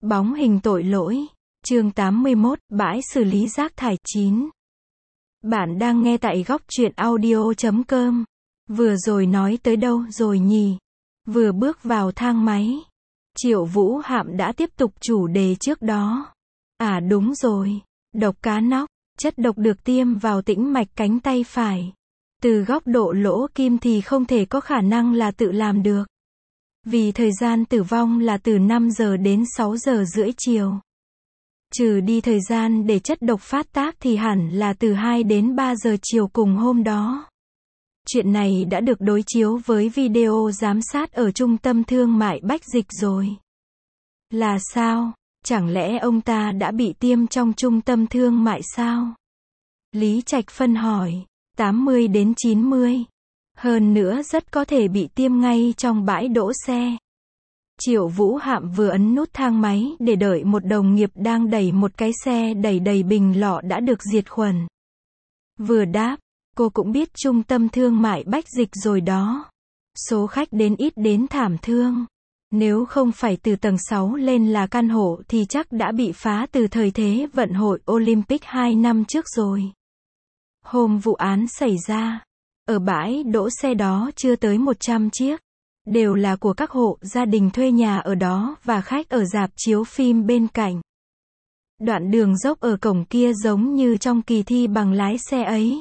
Bóng hình tội lỗi. Chương 81, bãi xử lý rác thải 9. Bạn đang nghe tại góc truyện audio.com. Vừa rồi nói tới đâu rồi nhỉ? Vừa bước vào thang máy, Triệu Vũ Hạm đã tiếp tục chủ đề trước đó. À đúng rồi, độc cá nóc, chất độc được tiêm vào tĩnh mạch cánh tay phải. Từ góc độ lỗ kim thì không thể có khả năng là tự làm được. Vì thời gian tử vong là từ 5 giờ đến 6 giờ rưỡi chiều. Trừ đi thời gian để chất độc phát tác thì hẳn là từ 2 đến 3 giờ chiều cùng hôm đó. Chuyện này đã được đối chiếu với video giám sát ở trung tâm thương mại Bách Dịch rồi. Là sao? Chẳng lẽ ông ta đã bị tiêm trong trung tâm thương mại sao? Lý Trạch Phân hỏi. 80 đến 90. Hơn nữa rất có thể bị tiêm ngay trong bãi đỗ xe. Triệu Vũ Hạm vừa ấn nút thang máy để đợi một đồng nghiệp đang đẩy một cái xe đẩy đầy bình lọ đã được diệt khuẩn. Vừa đáp, cô cũng biết trung tâm thương mại Bách Dịch rồi đó. Số khách đến ít đến thảm thương. Nếu không phải từ tầng 6 lên là căn hộ thì chắc đã bị phá từ thời thế vận hội Olympic 2 năm trước rồi. Hôm vụ án xảy ra, ở bãi đỗ xe đó chưa tới 100 chiếc. Đều là của các hộ gia đình thuê nhà ở đó và khách ở rạp chiếu phim bên cạnh. Đoạn đường dốc ở cổng kia giống như trong kỳ thi bằng lái xe ấy.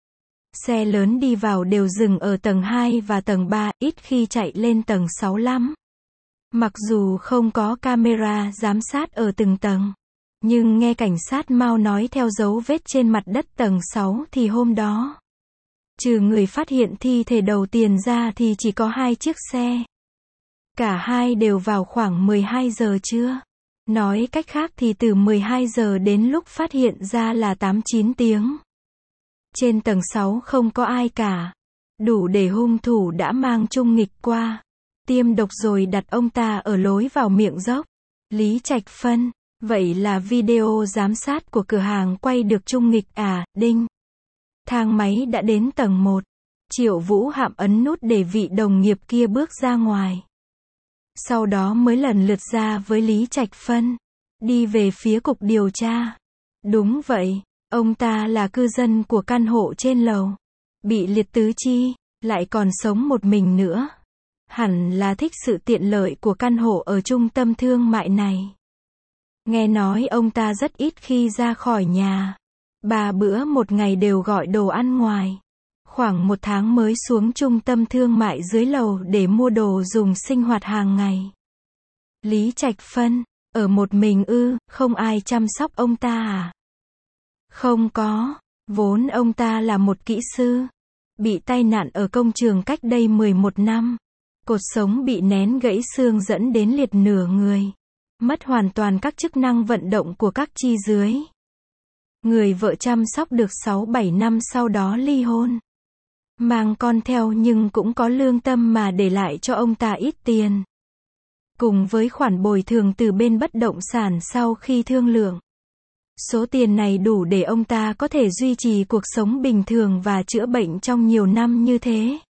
Xe lớn đi vào đều dừng ở tầng 2 và tầng 3, ít khi chạy lên tầng 6 lắm. Mặc dù không có camera giám sát ở từng tầng, nhưng nghe cảnh sát Mao nói theo dấu vết trên mặt đất tầng 6 thì hôm đó, trừ người phát hiện thi thể đầu tiên ra thì chỉ có 2 chiếc xe. Cả hai đều vào khoảng 12 giờ trưa. Nói cách khác thì từ 12 giờ đến lúc phát hiện ra là 8-9 tiếng. Trên tầng 6 không có ai cả. Đủ để hung thủ đã mang Trung Nghịch qua. Tiêm độc rồi đặt ông ta ở lối vào miệng dốc. Lý Trạch Phân. Vậy là video giám sát của cửa hàng quay được Trung Nghịch à, đinh. Thang máy đã đến tầng 1. Triệu Vũ Hạm ấn nút để vị đồng nghiệp kia bước ra ngoài. Sau đó mới lần lượt ra với Lý Trạch Phân. Đi về phía cục điều tra. Đúng vậy, ông ta là cư dân của căn hộ trên lầu. Bị liệt tứ chi, lại còn sống một mình nữa. Hẳn là thích sự tiện lợi của căn hộ ở trung tâm thương mại này. Nghe nói ông ta rất ít khi ra khỏi nhà. 3 bữa một ngày đều gọi đồ ăn ngoài. Khoảng 1 tháng mới xuống trung tâm thương mại dưới lầu để mua đồ dùng sinh hoạt hàng ngày. Lý Trạch Phân, ở một mình ư, không ai chăm sóc ông ta à? Không có, vốn ông ta là một kỹ sư. Bị tai nạn ở công trường cách đây 11 năm. Cột sống bị nén gãy xương dẫn đến liệt nửa người. Mất hoàn toàn các chức năng vận động của các chi dưới. Người vợ chăm sóc được 6-7 năm sau đó ly hôn. Mang con theo nhưng cũng có lương tâm mà để lại cho ông ta ít tiền. Cùng với khoản bồi thường từ bên bất động sản sau khi thương lượng. Số tiền này đủ để ông ta có thể duy trì cuộc sống bình thường và chữa bệnh trong nhiều năm như thế.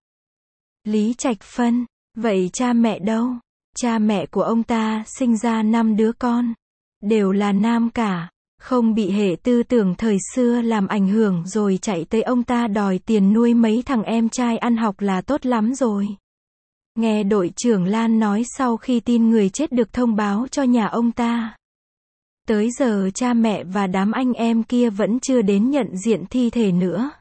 Lý Trạch Phân, vậy cha mẹ đâu? Cha mẹ của ông ta sinh ra 5 đứa con. Đều là nam cả. Không bị hệ tư tưởng thời xưa làm ảnh hưởng rồi chạy tới ông ta đòi tiền nuôi mấy thằng em trai ăn học là tốt lắm rồi. Nghe đội trưởng Lan nói sau khi tin người chết được thông báo cho nhà ông ta. Tới giờ cha mẹ và đám anh em kia vẫn chưa đến nhận diện thi thể nữa.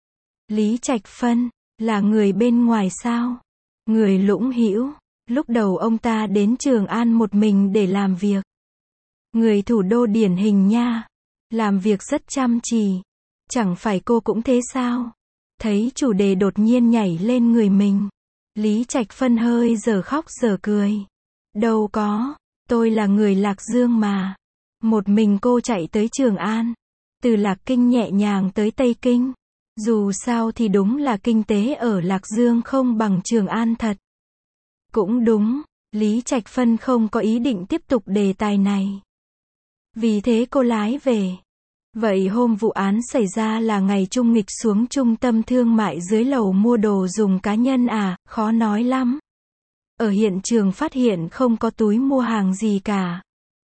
Lý Trạch Phân, là người bên ngoài sao? Người Lũng Hữu. Lúc đầu ông ta đến Trường An một mình để làm việc. Người thủ đô điển hình nha. Làm việc rất chăm chỉ. Chẳng phải cô cũng thế sao? Thấy chủ đề đột nhiên nhảy lên người mình. Lý Trạch Phân hơi giờ khóc giờ cười. Đâu có, tôi là người Lạc Dương mà. Một mình cô chạy tới Trường An. Từ Lạc Kinh nhẹ nhàng tới Tây Kinh. Dù sao thì đúng là kinh tế ở Lạc Dương không bằng Trường An thật. Cũng đúng, Lý Trạch Phân không có ý định tiếp tục đề tài này. Vì thế cô lái về. Vậy hôm vụ án xảy ra là ngày Trung Nghịch xuống trung tâm thương mại dưới lầu mua đồ dùng cá nhân à, khó nói lắm. Ở hiện trường phát hiện không có túi mua hàng gì cả.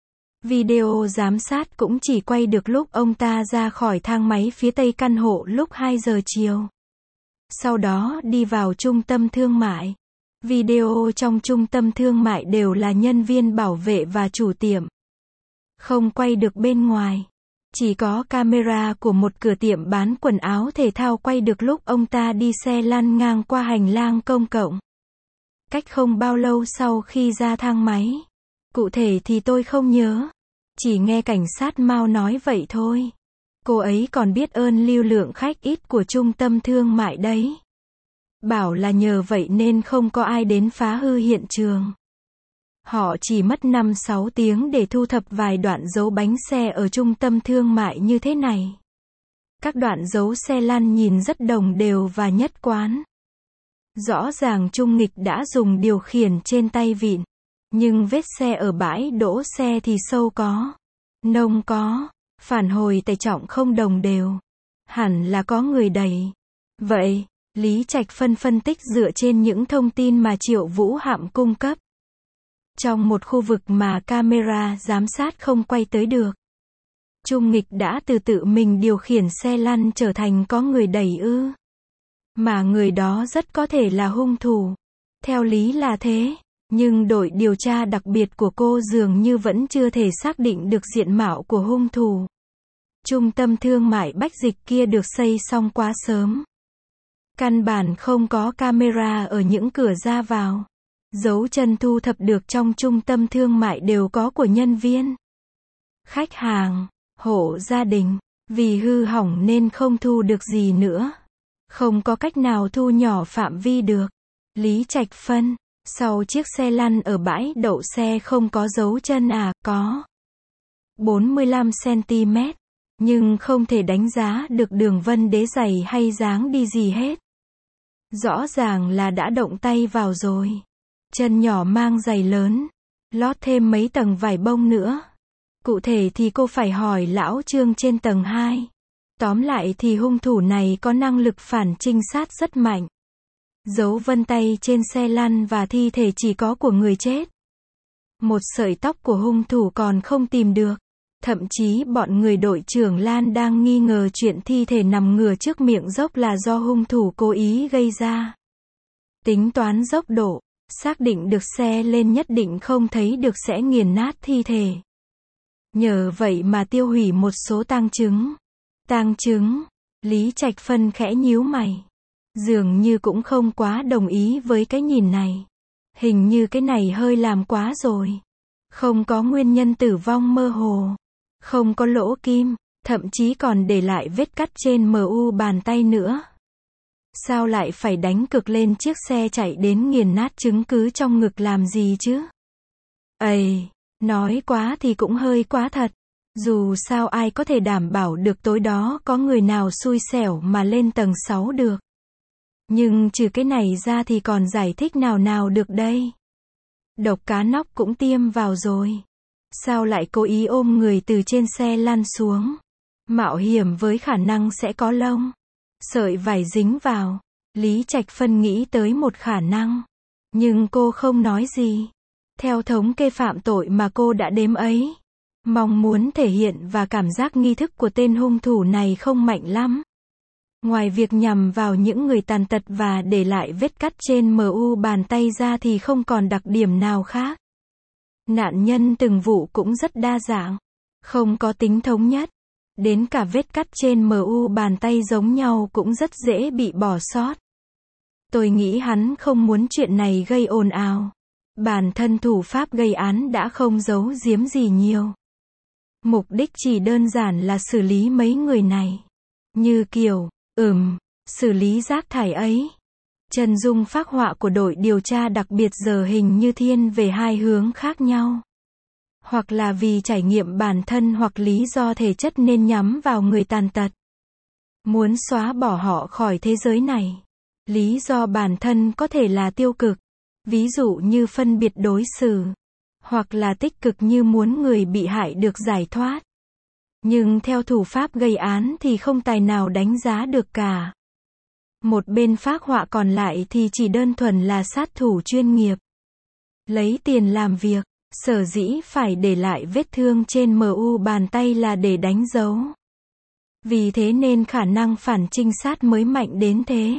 Video giám sát cũng chỉ quay được lúc ông ta ra khỏi thang máy phía tây căn hộ lúc 2 giờ chiều. Sau đó đi vào trung tâm thương mại. Video trong trung tâm thương mại đều là nhân viên bảo vệ và chủ tiệm. Không quay được bên ngoài. Chỉ có camera của một cửa tiệm bán quần áo thể thao quay được lúc ông ta đi xe lăn ngang qua hành lang công cộng. Cách không bao lâu sau khi ra thang máy. Cụ thể thì tôi không nhớ. Chỉ nghe cảnh sát Mao nói vậy thôi. Cô ấy còn biết ơn lưu lượng khách ít của trung tâm thương mại đấy. Bảo là nhờ vậy nên không có ai đến phá hư hiện trường. Họ chỉ mất 5-6 tiếng để thu thập vài đoạn dấu bánh xe ở trung tâm thương mại như thế này. Các đoạn dấu xe lăn nhìn rất đồng đều và nhất quán. Rõ ràng Trung Nghịch đã dùng điều khiển trên tay vịn. Nhưng vết xe ở bãi đỗ xe thì sâu có, nông có, phản hồi tải trọng không đồng đều. Hẳn là có người đẩy. Vậy, Lý Trạch phân tích dựa trên những thông tin mà Triệu Vũ Hạm cung cấp. Trong một khu vực mà camera giám sát không quay tới được. Trung Nghịch đã tự mình điều khiển xe lăn trở thành có người đẩy ư. Mà người đó rất có thể là hung thủ. Theo lý là thế. Nhưng đội điều tra đặc biệt của cô dường như vẫn chưa thể xác định được diện mạo của hung thủ. Trung tâm thương mại Bách Dịch kia được xây xong quá sớm. Căn bản không có camera ở những cửa ra vào. Dấu chân thu thập được trong trung tâm thương mại đều có của nhân viên, khách hàng, hộ gia đình. Vì hư hỏng nên không thu được gì nữa. Không có cách nào thu nhỏ phạm vi được. Lý Trạch phân. Sau chiếc xe lăn ở bãi đậu xe không có dấu chân à, có 45cm, nhưng không thể đánh giá được đường vân đế giày hay dáng đi gì hết. Rõ ràng là đã động tay vào rồi. Chân nhỏ mang giày lớn, lót thêm mấy tầng vải bông nữa. Cụ thể thì cô phải hỏi lão Trương trên tầng 2. Tóm lại thì hung thủ này có năng lực phản trinh sát rất mạnh. Dấu vân tay trên xe lăn và thi thể chỉ có của người chết. Một sợi tóc của hung thủ còn không tìm được. Thậm chí bọn người đội trưởng Lan đang nghi ngờ chuyện thi thể nằm ngửa trước miệng dốc là do hung thủ cố ý gây ra. Tính toán dốc độ, xác định được xe lên nhất định không thấy được sẽ nghiền nát thi thể. Nhờ vậy mà tiêu hủy một số tang chứng. Tang chứng, Lý Trạch phân khẽ nhíu mày. Dường như cũng không quá đồng ý với cái nhìn này. Hình như cái này hơi làm quá rồi. Không có nguyên nhân tử vong mơ hồ. Không có lỗ kim, thậm chí còn để lại vết cắt trên mu bàn tay nữa. Sao lại phải đánh cược lên chiếc xe chạy đến nghiền nát chứng cứ trong ngực làm gì chứ? Ây, nói quá thì cũng hơi quá thật. Dù sao ai có thể đảm bảo được tối đó có người nào xui xẻo mà lên tầng 6 được. Nhưng trừ cái này ra thì còn giải thích nào được đây? Độc cá nóc cũng tiêm vào rồi. Sao lại cố ý ôm người từ trên xe lăn xuống? Mạo hiểm với khả năng sẽ có lông, sợi vải dính vào. Lý Trạch phân nghĩ tới một khả năng. Nhưng cô không nói gì. Theo thống kê phạm tội mà cô đã đếm ấy, mong muốn thể hiện và cảm giác nghi thức của tên hung thủ này không mạnh lắm. Ngoài việc nhằm vào những người tàn tật và để lại vết cắt trên mu bàn tay ra thì không còn đặc điểm nào khác. Nạn nhân từng vụ cũng rất đa dạng, không có tính thống nhất. Đến cả vết cắt trên mu bàn tay giống nhau cũng rất dễ bị bỏ sót. Tôi nghĩ hắn không muốn chuyện này gây ồn ào. Bản thân thủ pháp gây án đã không giấu giếm gì nhiều. Mục đích chỉ đơn giản là xử lý mấy người này. Như kiểu, xử lý rác thải ấy. Chân dung phác họa của đội điều tra đặc biệt giờ hình như thiên về hai hướng khác nhau. Hoặc là vì trải nghiệm bản thân hoặc lý do thể chất nên nhắm vào người tàn tật. Muốn xóa bỏ họ khỏi thế giới này. Lý do bản thân có thể là tiêu cực. Ví dụ như phân biệt đối xử. Hoặc là tích cực như muốn người bị hại được giải thoát. Nhưng theo thủ pháp gây án thì không tài nào đánh giá được cả. Một bên phác họa còn lại thì chỉ đơn thuần là sát thủ chuyên nghiệp. Lấy tiền làm việc. Sở dĩ phải để lại vết thương trên mu bàn tay là để đánh dấu. Vì thế nên khả năng phản trinh sát mới mạnh đến thế.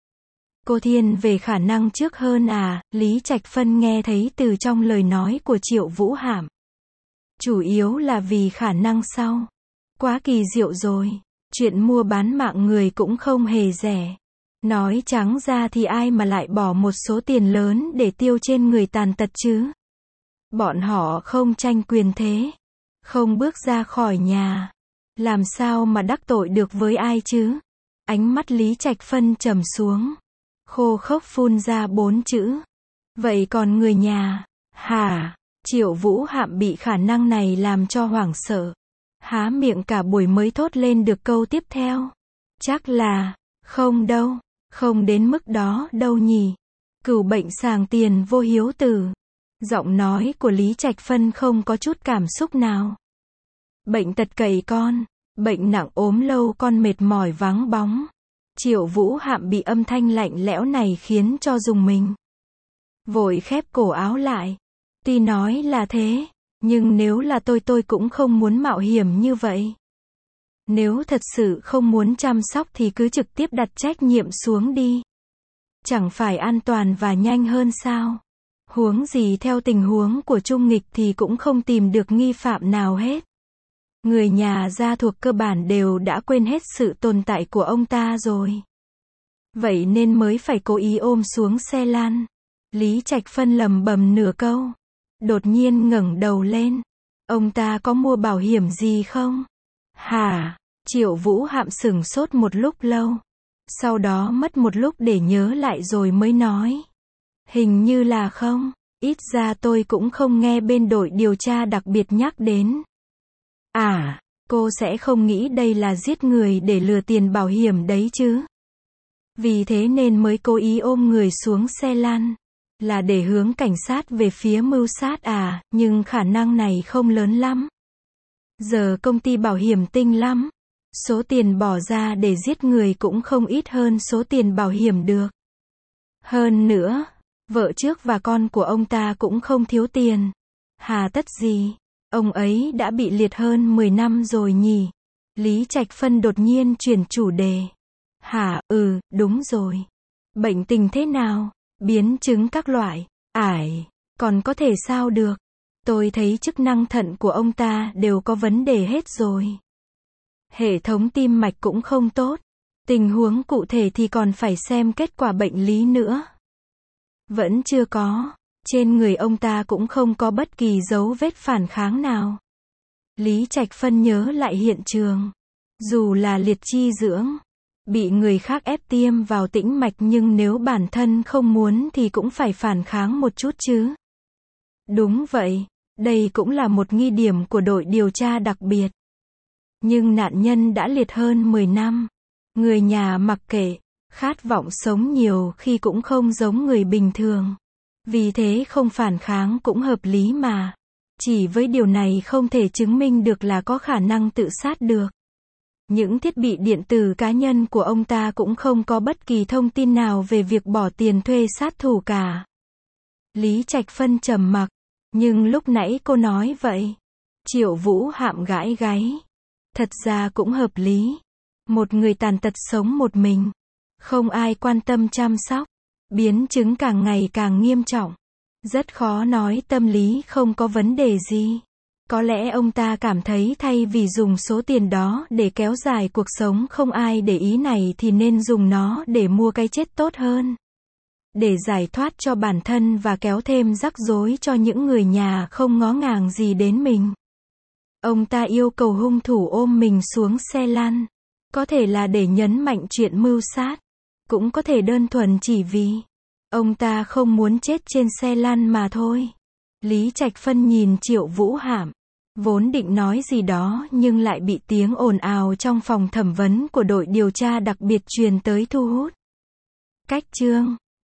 Cô thiên về khả năng trước hơn à, Lý Trạch Phân nghe thấy từ trong lời nói của Triệu Vũ Hạm. Chủ yếu là vì khả năng sau. Quá kỳ diệu rồi. Chuyện mua bán mạng người cũng không hề rẻ. Nói trắng ra thì ai mà lại bỏ một số tiền lớn để tiêu trên người tàn tật chứ? Bọn họ không tranh quyền thế. Không bước ra khỏi nhà. Làm sao mà đắc tội được với ai chứ? Ánh mắt Lý Trạch Phân trầm xuống. Khô khốc phun ra 4 chữ. Vậy còn người nhà? Hả? Triệu Vũ Hạm bị khả năng này làm cho hoảng sợ. Há miệng cả buổi mới thốt lên được câu tiếp theo. Chắc là, không đâu, không đến mức đó đâu nhỉ. Cửu bệnh sàng tiền vô hiếu tử. Giọng nói của Lý Trạch Phân không có chút cảm xúc nào. Bệnh tật cày con, bệnh nặng ốm lâu con mệt mỏi vắng bóng. Triệu Vũ Hạm bị âm thanh lạnh lẽo này khiến cho rùng mình. Vội khép cổ áo lại. Tuy nói là thế, nhưng nếu là tôi cũng không muốn mạo hiểm như vậy. Nếu thật sự không muốn chăm sóc thì cứ trực tiếp đặt trách nhiệm xuống đi. Chẳng phải an toàn và nhanh hơn sao? Huống gì theo tình huống của Trung Nghịch thì cũng không tìm được nghi phạm nào hết. Người nhà gia thuộc cơ bản đều đã quên hết sự tồn tại của ông ta rồi. Vậy nên mới phải cố ý ôm xuống xe lan. Lý Trạch Phân lẩm bẩm nửa câu. Đột nhiên ngẩng đầu lên. Ông ta có mua bảo hiểm gì không? Hả? Triệu Vũ Hạm sửng sốt một lúc lâu. Sau đó mất một lúc để nhớ lại rồi mới nói. Hình như là không. Ít ra tôi cũng không nghe bên đội điều tra đặc biệt nhắc đến. À, cô sẽ không nghĩ đây là giết người để lừa tiền bảo hiểm đấy chứ? Vì thế nên mới cố ý ôm người xuống xe lăn. Là để hướng cảnh sát về phía mưu sát à, nhưng khả năng này không lớn lắm. Giờ công ty bảo hiểm tinh lắm. Số tiền bỏ ra để giết người cũng không ít hơn số tiền bảo hiểm được. Hơn nữa, vợ trước và con của ông ta cũng không thiếu tiền. Hà tất gì? Ông ấy đã bị liệt hơn 10 năm rồi nhỉ? Lý Trạch Phân đột nhiên chuyển chủ đề. Hả, đúng rồi. Bệnh tình thế nào? Biến chứng các loại. Ải, còn có thể sao được? Tôi thấy chức năng thận của ông ta đều có vấn đề hết rồi. Hệ thống tim mạch cũng không tốt. Tình huống cụ thể thì còn phải xem kết quả bệnh lý nữa. Vẫn chưa có. Trên người ông ta cũng không có bất kỳ dấu vết phản kháng nào. Lý Trạch Phân nhớ lại hiện trường. Dù là liệt chi dưỡng, bị người khác ép tiêm vào tĩnh mạch nhưng nếu bản thân không muốn thì cũng phải phản kháng một chút chứ. Đúng vậy, đây cũng là một nghi điểm của đội điều tra đặc biệt. Nhưng nạn nhân đã liệt hơn 10 năm. Người nhà mặc kệ, khát vọng sống nhiều khi cũng không giống người bình thường. Vì thế không phản kháng cũng hợp lý mà. Chỉ với điều này không thể chứng minh được là có khả năng tự sát được. Những thiết bị điện tử cá nhân của ông ta cũng không có bất kỳ thông tin nào về việc bỏ tiền thuê sát thủ cả. Lý Trạch Phân trầm mặc. Nhưng lúc nãy cô nói vậy. Triệu Vũ Hạm gãi gáy. Thật ra cũng hợp lý. Một người tàn tật sống một mình. Không ai quan tâm chăm sóc. Biến chứng càng ngày càng nghiêm trọng. Rất khó nói tâm lý không có vấn đề gì. Có lẽ ông ta cảm thấy thay vì dùng số tiền đó để kéo dài cuộc sống không ai để ý này thì nên dùng nó để mua cái chết tốt hơn. Để giải thoát cho bản thân và kéo thêm rắc rối cho những người nhà không ngó ngàng gì đến mình. Ông ta yêu cầu hung thủ ôm mình xuống xe lăn. Có thể là để nhấn mạnh chuyện mưu sát. Cũng có thể đơn thuần chỉ vì ông ta không muốn chết trên xe lăn mà thôi. Lý Trạch Phân nhìn Triệu Vũ Hạm. Vốn định nói gì đó nhưng lại bị tiếng ồn ào trong phòng thẩm vấn của đội điều tra đặc biệt truyền tới thu hút. Cách chương